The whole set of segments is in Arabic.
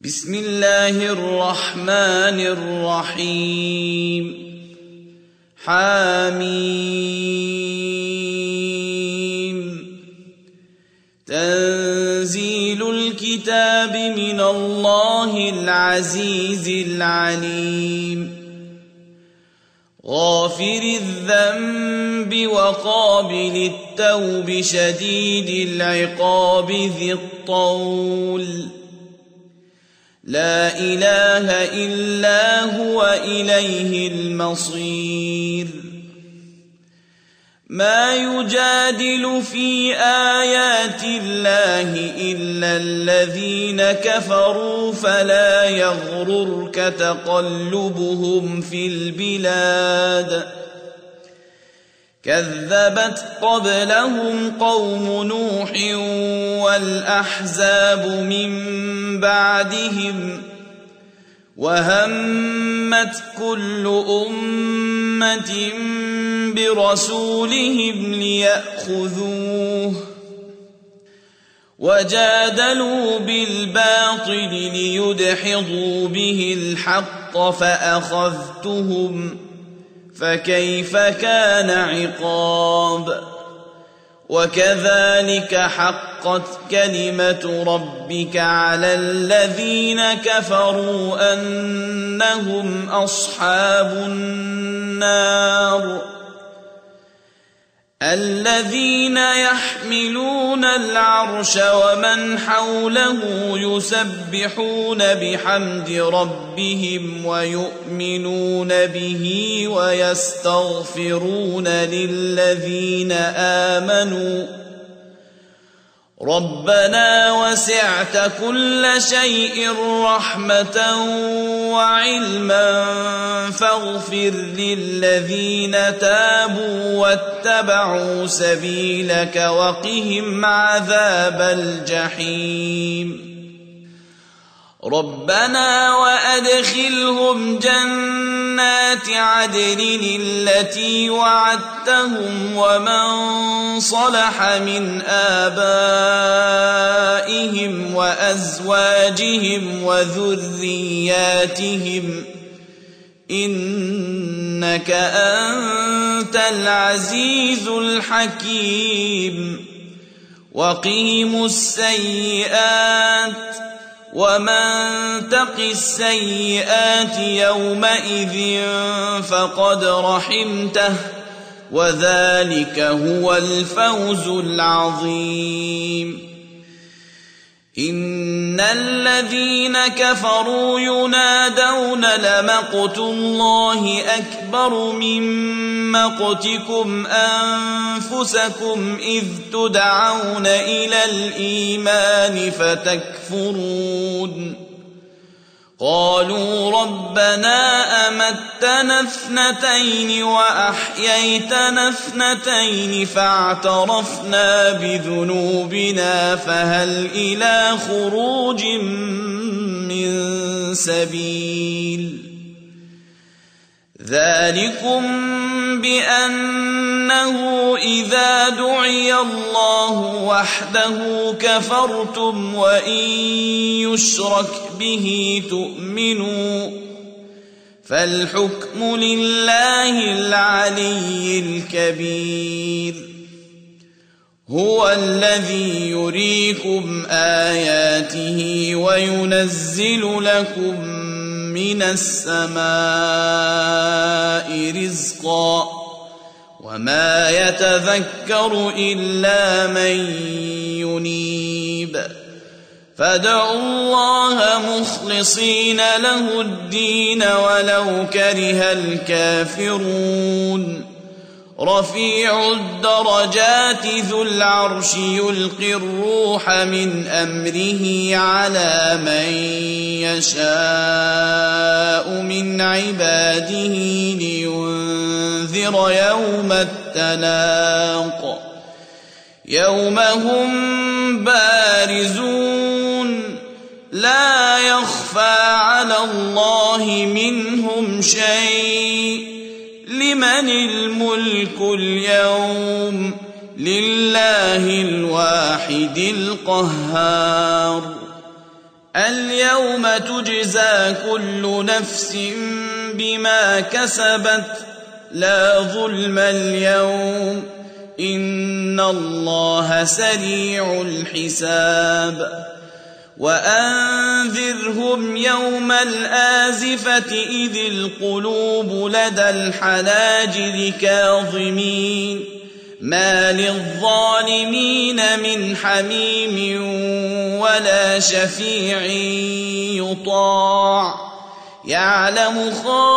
بسم الله الرحمن الرحيم حميم تنزيل الكتاب من الله العزيز العليم غافر الذنب وقابل التوب شديد العقاب ذي الطول لا إله إلا هو إليه المصير ما يجادل في آيات الله إلا الذين كفروا فلا يغررك تقلبهم في البلاد كذبت قبلهم قوم نوح والأحزاب من بعدهم وهمت كل أمة برسولهم ليأخذوه وجادلوا بالباطل ليدحضوا به الحق فأخذتهم فكيف كان عقاب وكذلك حقت كلمة ربك على الذين كفروا أنهم أصحاب النار الذين يحملون العرش ومن حوله يسبحون بحمد ربهم ويؤمنون به ويستغفرون للذين آمنوا ربنا وسعت كل شيء رحمة وعلما فاغفر للذين تابوا واتبعوا سبيلك وقهم عذاب الجحيم ربنا وأدخلهم جنات عدن التي وعدتهم ومن صلح من آبائهم وأزواجهم وذرياتهم إنك أنت العزيز الحكيم وقهم السيئات ومن تق السيئات يومئذ فقد رحمته وذلك هو الفوز العظيم إن الذين كفروا ينادون لمقت الله أكبر من مقتكم أنفسكم إذ تدعون إلى الإيمان فتكفرون قالوا ربنا أمتنا اثنتين وأحييتنا اثنتين فاعترفنا بذنوبنا فهل إلى خروج من سبيل ذلكم بأنه إذا دعي الله وحده كفرتم وإن يشرك به تؤمنوا فالحكم لله العلي الكبير هو الذي يريكم آياته وينزل لكم من السماء رزقا وما يتذكر إلا من ينيب فادعوا الله مخلصين له الدين ولو كره الكافرون رفيع الدرجات ذو العرش يلقي الروح من أمره على من يشاء من عباده لينذر يوم التلاق يوم هم بارزون لا يخفى على الله منهم شيء لمن الملك اليوم لله الواحد القهار اليوم تجزى كل نفس بما كسبت لا ظلم اليوم إن الله سريع الحساب وأنذرهم يوم الآزفة إذ القلوب لدى الحناجر كاظمين ما للظالمين من حميم ولا شفيع يطاع يعلم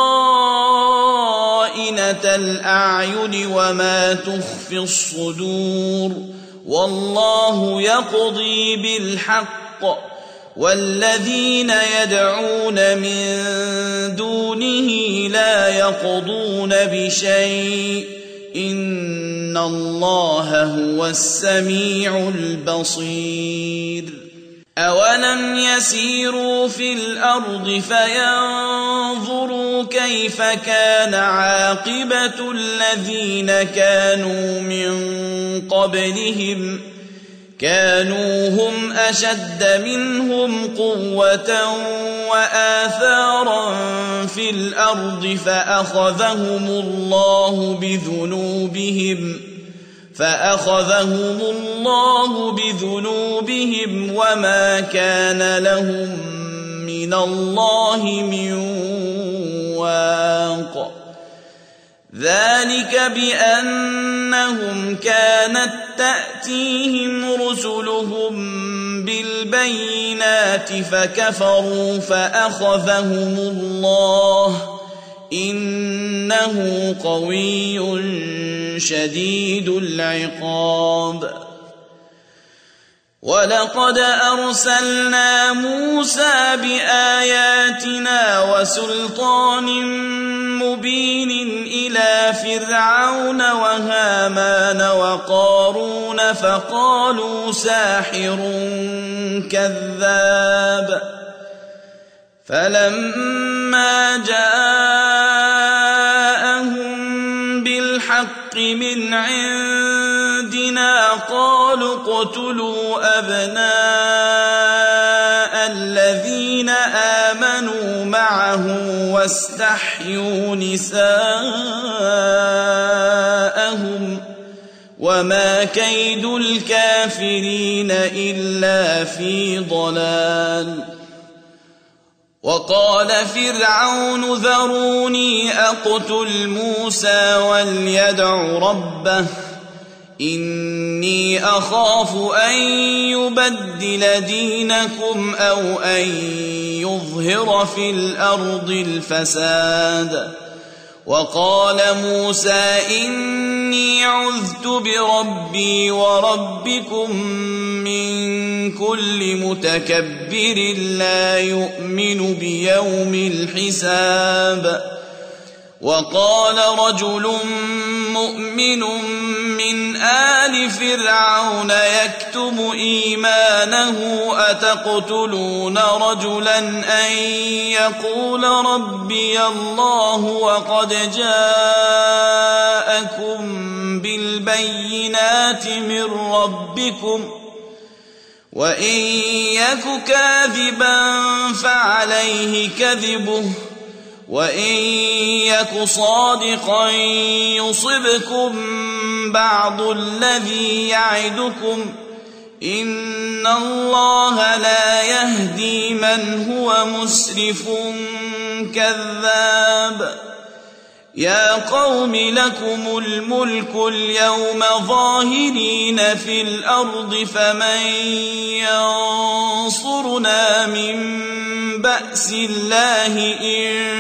خائنة الأعين وما تخفي الصدور والله يقضي بالحق والذين يدعون من دونه لا يقضون بشيء إن الله هو السميع البصير أولم يسيروا في الأرض فينظروا كيف كان عاقبة الذين كانوا من قبلهم كانوا هم أشد منهم قوة وآثارا في الأرض فأخذهم الله بذنوبهم وما كان لهم من الله من واق ذلك بأنهم كانت تأتيهم رسلهم بالبينات فكفروا فأخذهم الله إنه قوي شديد العقاب ولقد أرسلنا موسى بآياتنا وسلطان مبين إلى فرعون وهامان وقارون فقالوا ساحر كذاب فلما جاءهم بالحق من عندنا قالوا اقتلوا أبناء الذين آمنوا معه واستحيوا نساءهم وما كيد الكافرين إلا في ضلال وقال فرعون ذروني أقتل موسى وليدع ربه إني أخاف أن يبدل دينكم أو أن يظهر في الأرض الفساد وقال موسى إني عذت بربي وربكم من كل متكبر لا يؤمن بيوم الحساب وقال رجل مؤمن من آل فرعون يكتم إيمانه أتقتلون رجلا أن يقول ربي الله وقد جاءكم بالبينات من ربكم وإن يك كاذبا فعليه كذبه وإن يك صادقا يصبكم بعض الذي يعدكم إن الله لا يهدي من هو مسرف كذاب يا قوم لكم الملك اليوم ظاهرين في الأرض فمن ينصرنا من بأس الله إن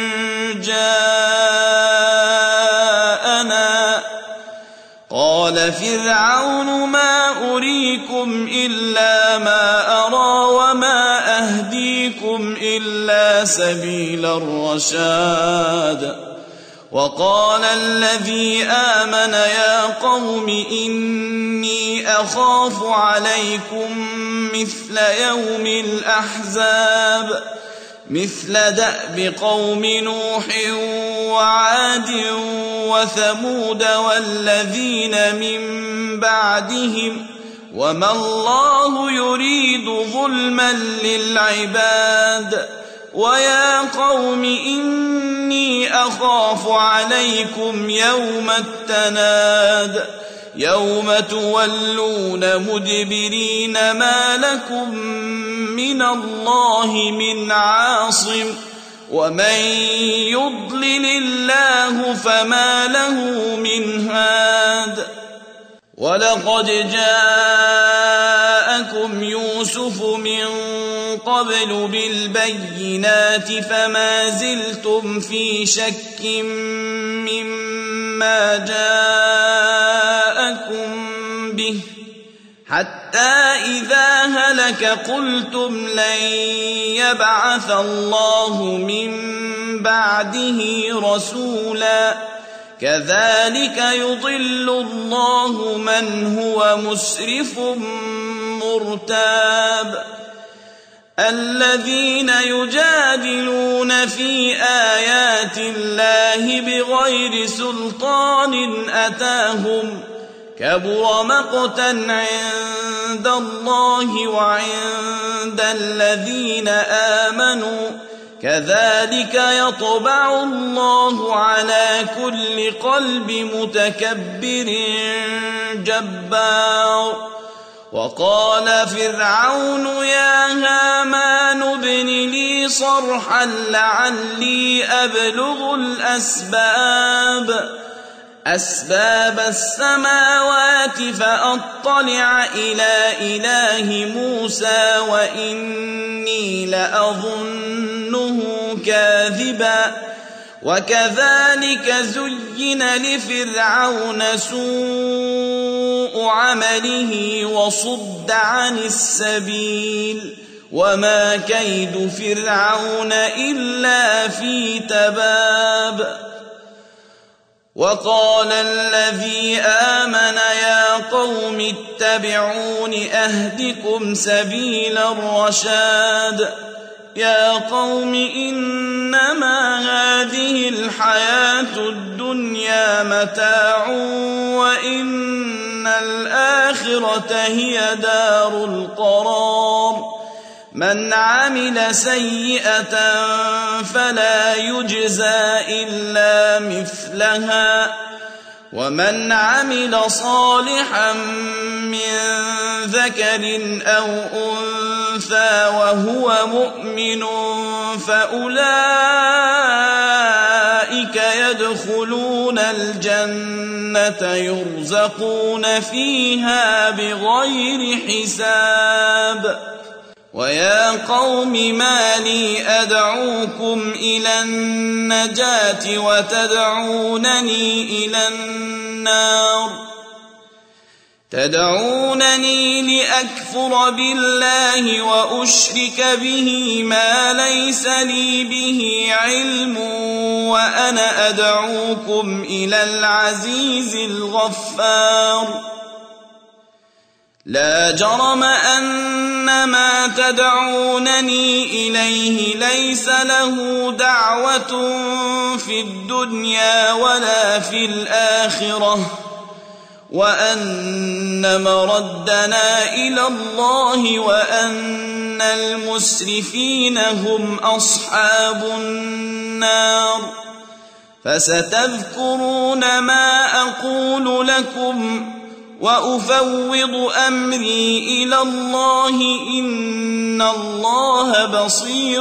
جاءنا قال فرعون ما أريكم إلا ما أرى وما أهديكم إلا سبيل الرشاد وقال الذي آمن يا قوم إني أخاف عليكم مثل يوم الأحزاب مثل دأب قوم نوح وعاد وثمود والذين من بعدهم وما الله يريد ظلما للعباد. ويا قوم إني أخاف عليكم يوم التناد يوم تولون مدبرين ما لكم من الله من عاصم ومن يضلل الله فما له من هاد. ولقد جاءكم يوسف من قبل بالبينات فما زلتم في شك مما جاءكم به حتى إذا هلك قلتم لن يبعث الله من بعده رسولا كذلك يضل الله من هو مسرف مرتاب. الذين يجادلون في آيات الله بغير سلطان أتاهم كبر مقتا عند الله وعند الذين آمنوا كذلك يطبع الله على كل قلب متكبر جبار. وقال فرعون يا هامان ابن لي صرحا لعلي أبلغ أسباب السماوات فأطلع إلى إله موسى وإني لأظنه كاذبا. وكذلك زين لفرعون سوء عمله وصد عن السبيل وما كيد فرعون إلا في تباب. وقال الذي آمن يا قوم اتبعون أهدكم سبيل الرشاد. يا قوم إنما هذه الحياة الدنيا متاع وإن الآخرة هي دار القرار. من عمل سيئة فلا يجزى إلا مثلها ومن عمل صالحا من ذكر أو أنثى وهو مؤمن فأولئك يدخلون الجنة يرزقون فيها بغير حساب. ويا قوم ما لي أدعوكم إلى النجاة وتدعونني إلى النار تدعونني لأكفر بالله وأشرك به ما ليس لي به علم وأنا أدعوكم إلى العزيز الغفار. لا جرم أن ما تدعونني إليه ليس له دعوة في الدنيا ولا في الآخرة وأن مردنا إلى الله وأن المسرفين هم أصحاب النار. فستذكرون ما أقول لكم وأفوض أمري إلى الله إن الله بصير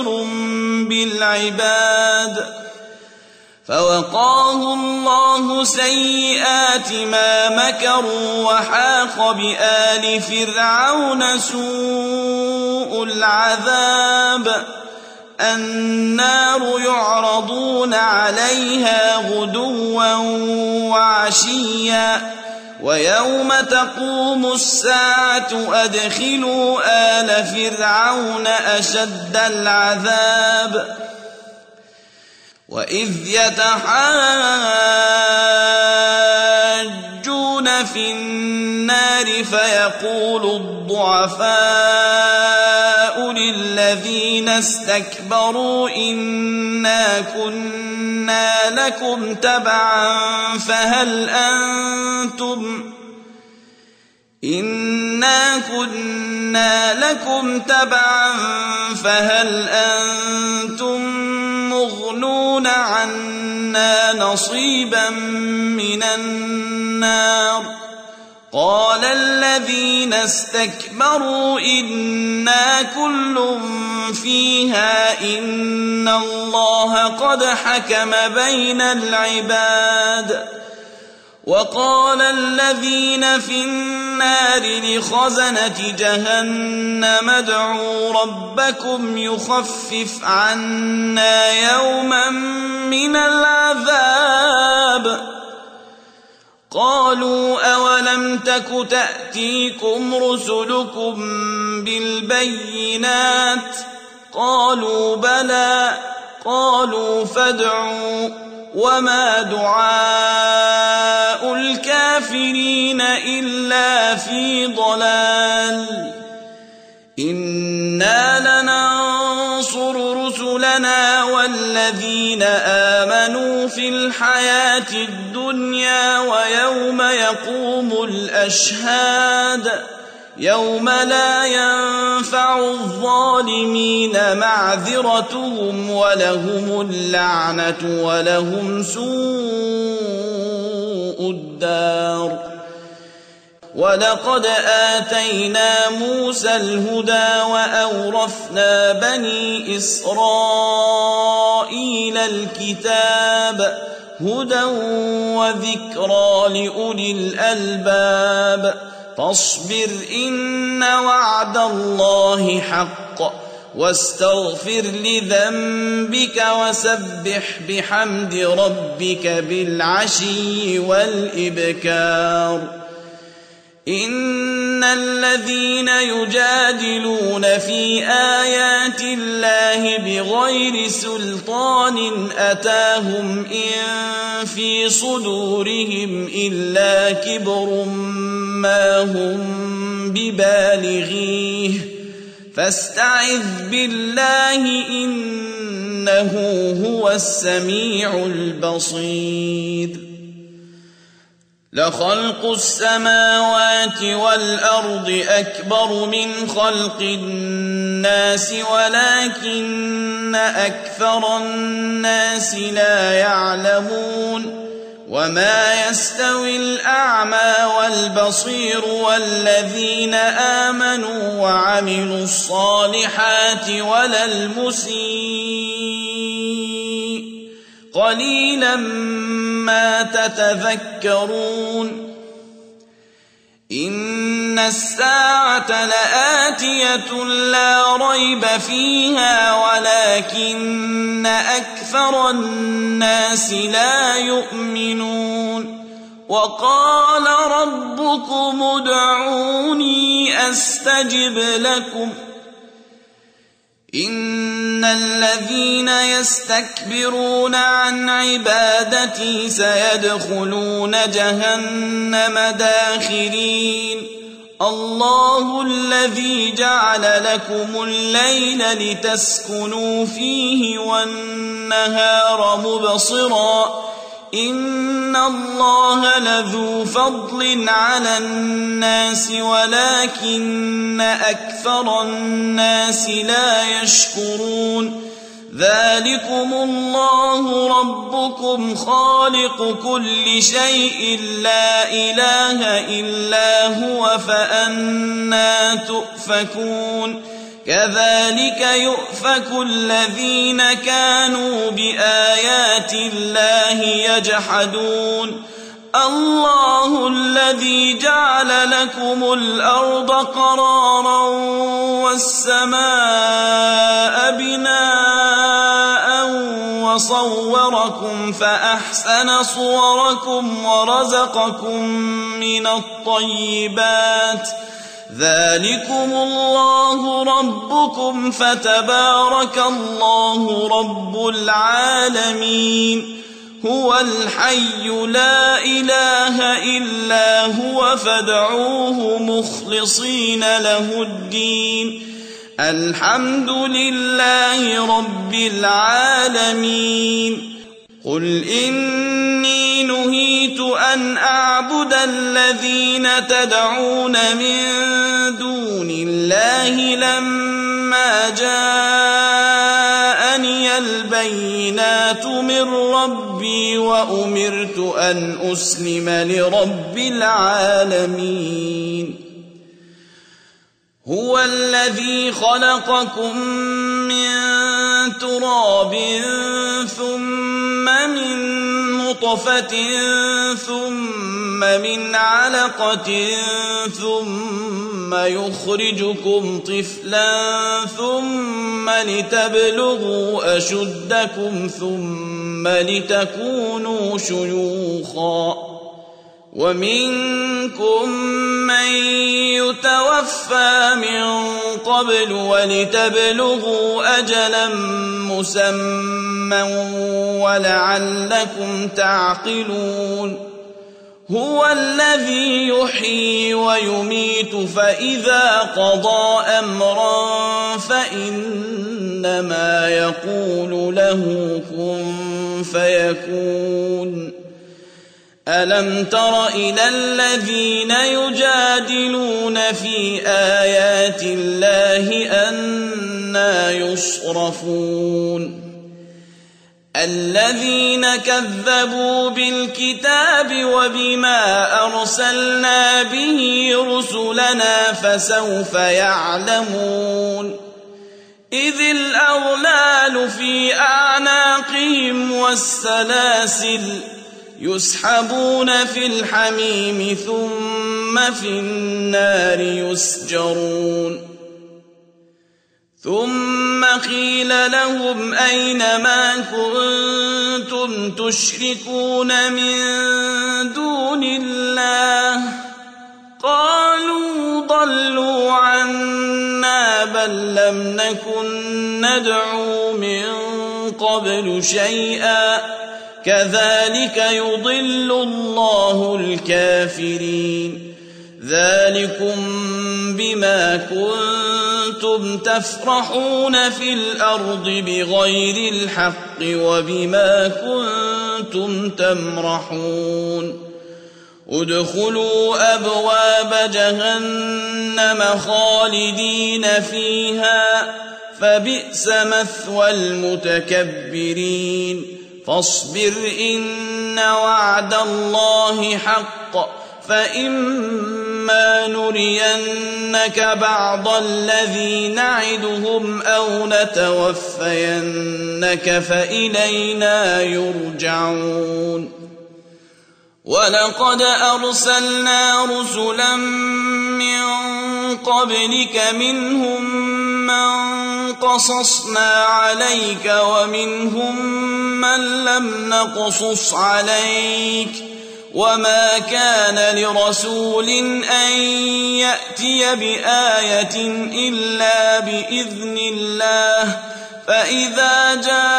بالعباد. فوقاه الله سيئات ما مكروا وحاق بآل فرعون سوء العذاب. النار يعرضون عليها غدوا وعشيا ويوم تقوم الساعة أدخلوا آل فرعون أشد العذاب. وإذ يتحاجون في النار فيقول الضعفاء للذين استكبروا إنا كنا لكم تبعا إنا كنا لكم تبعا فهل أنتم مغنون عنا نصيبا من النار قال الذين استكبروا إنا كل فيها إن الله قد حكم بين العباد وقال الذين في النار لخزنة جهنم ادعوا ربكم يخفف عنا يوما من العذاب قالوا أولم تك تأتيكم رسلكم بالبينات قالوا بلى قالوا فادعوا وما دعاء الكافرين إلا في ضلال إنا لننصر رسلنا والذين آمنوا في الحياة الدنيا ويوم يقوم الأشهاد يوم لا ينفع الظالمين معذرتهم ولهم اللعنة ولهم سوء الدار ولقد آتينا موسى الهدى وأورثنا بني إسرائيل الكتاب هدى وذكرى لأولي الألباب فاصبر إن وعد الله حق واستغفر لذنبك وسبح بحمد ربك بالعشي والإبكار إن الذين يجادلون في آيات الله بغير سلطان أتاهم إن في صدورهم إلا كبر ما هم ببالغيه فاستعذ بالله إنه هو السميع البصير لخلق السماوات والأرض أكبر من خلق الناس ولكن أكثر الناس لا يعلمون وما يستوي الأعمى والبصير والذين آمنوا وعملوا الصالحات ولا المسيء قليلا ما تتذكرون إن الساعة لآتية لا ريب فيها ولكن أكثر الناس لا يؤمنون وقال ربكم ادعوني أستجب لكم إن الذين يستكبرون عن عبادتي سيدخلون جهنم داخرين الله الذي جعل لكم الليل لتسكنوا فيه والنهار مبصرا إن الله لذو فضل على الناس ولكن أكثر الناس لا يشكرون ذلكم الله ربكم خالق كل شيء لا إله إلا هو فأنى تؤفكون كذلك يؤفك الذين كانوا بآيات الله يجحدون الله الذي جعل لكم الأرض قرارا والسماء بناء وصوركم فأحسن صوركم ورزقكم من الطيبات ذلكم الله ربكم فتبارك الله رب العالمين هو الحي لا إله إلا هو فادعوه مخلصين له الدين الحمد لله رب العالمين قل إني نهيت أن أعبد الذين تدعون من دون الله لما جاءني البينات من ربي وأمرت أن أسلم لرب العالمين هو الذي خلقكم من تراب ثم من نطفة ثم من علقة ثم يخرجكم طفلا ثم لتبلغوا أشدكم ثم لتكونوا شيوخا ومنكم من يتوفى من قبل ولتبلغوا أجلا مسمى ولعلكم تعقلون هو الذي يحيي ويميت فإذا قضى أمرا فإنما يقول له كن فيكون ألم تر إلى الذين يجادلون في آيات الله أنى يصرفون الذين كذبوا بالكتاب وبما أرسلنا به رسلنا فسوف يعلمون إذ الأغلال في أعناقهم والسلاسل يسحبون في الحميم ثم في النار يسجرون ثم قيل لهم أين ما كنتم تشركون من دون الله قالوا ضلوا عنا بل لم نكن ندعو من قبل شيئا كذلك يضل الله الكافرين ذلكم بما كنتم تفرحون في الأرض بغير الحق وبما كنتم تمرحون ادخلوا أبواب جهنم خالدين فيها فبئس مثوى المتكبرين فاصبر إن وعد الله حق فإما نرينك بعض الذي نعدهم أو نتوفينك فإلينا يرجعون ولقد أرسلنا رسلا من قبلك منهم من قصصنا عليك ومنهم من لم نقصص عليك وما كان لرسول أن يأتي بآية إلا بإذن الله فإذا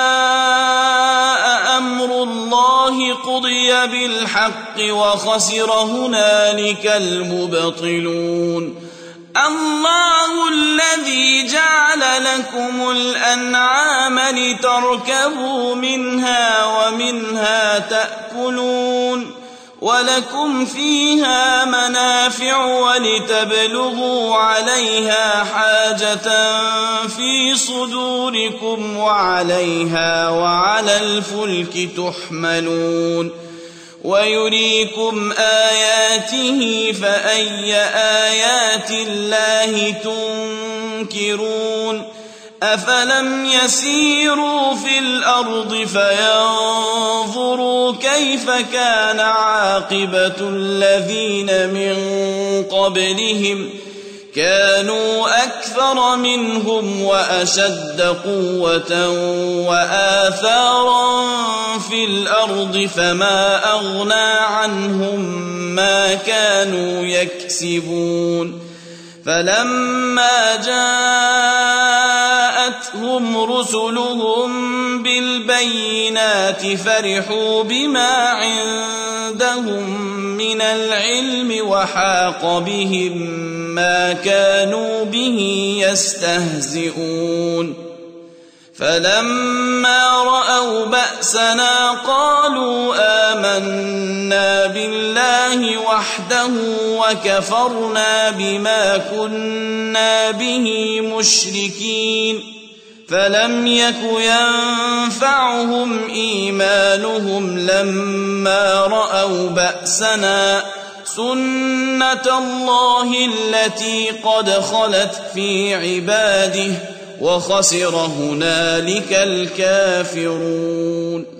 جاء أمر الله قضي بالحق وخسر هنالك المبطلون الله الذي جعل لكم الأنعام لتركبوا منها ومنها تأكلون ولكم فيها منافع ولتبلغوا عليها حاجة في صدوركم وعليها وعلى الفلك تحملون ويريكم آياته فأي آيات الله تنكرون أفلم يسيروا في الأرض فينظروا كيف كان عاقبة الذين من قبلهم كانوا أكثر منهم وأشد قوة وآثارا في الأرض فما أغنى عنهم ما كانوا يكسبون فلما جاءتهم رسلهم بالبينات فرحوا بما عندهم من العلم وحاق بهم ما كانوا به يستهزئون فلما رأوا بأسنا قالوا آمنا بالله وحده وكفرنا بما كنا به مشركين فلم يك ينفعهم إيمانهم لما رأوا بأسنا سنة الله التي قد خلت في عباده وخسر هنالك الكافرون.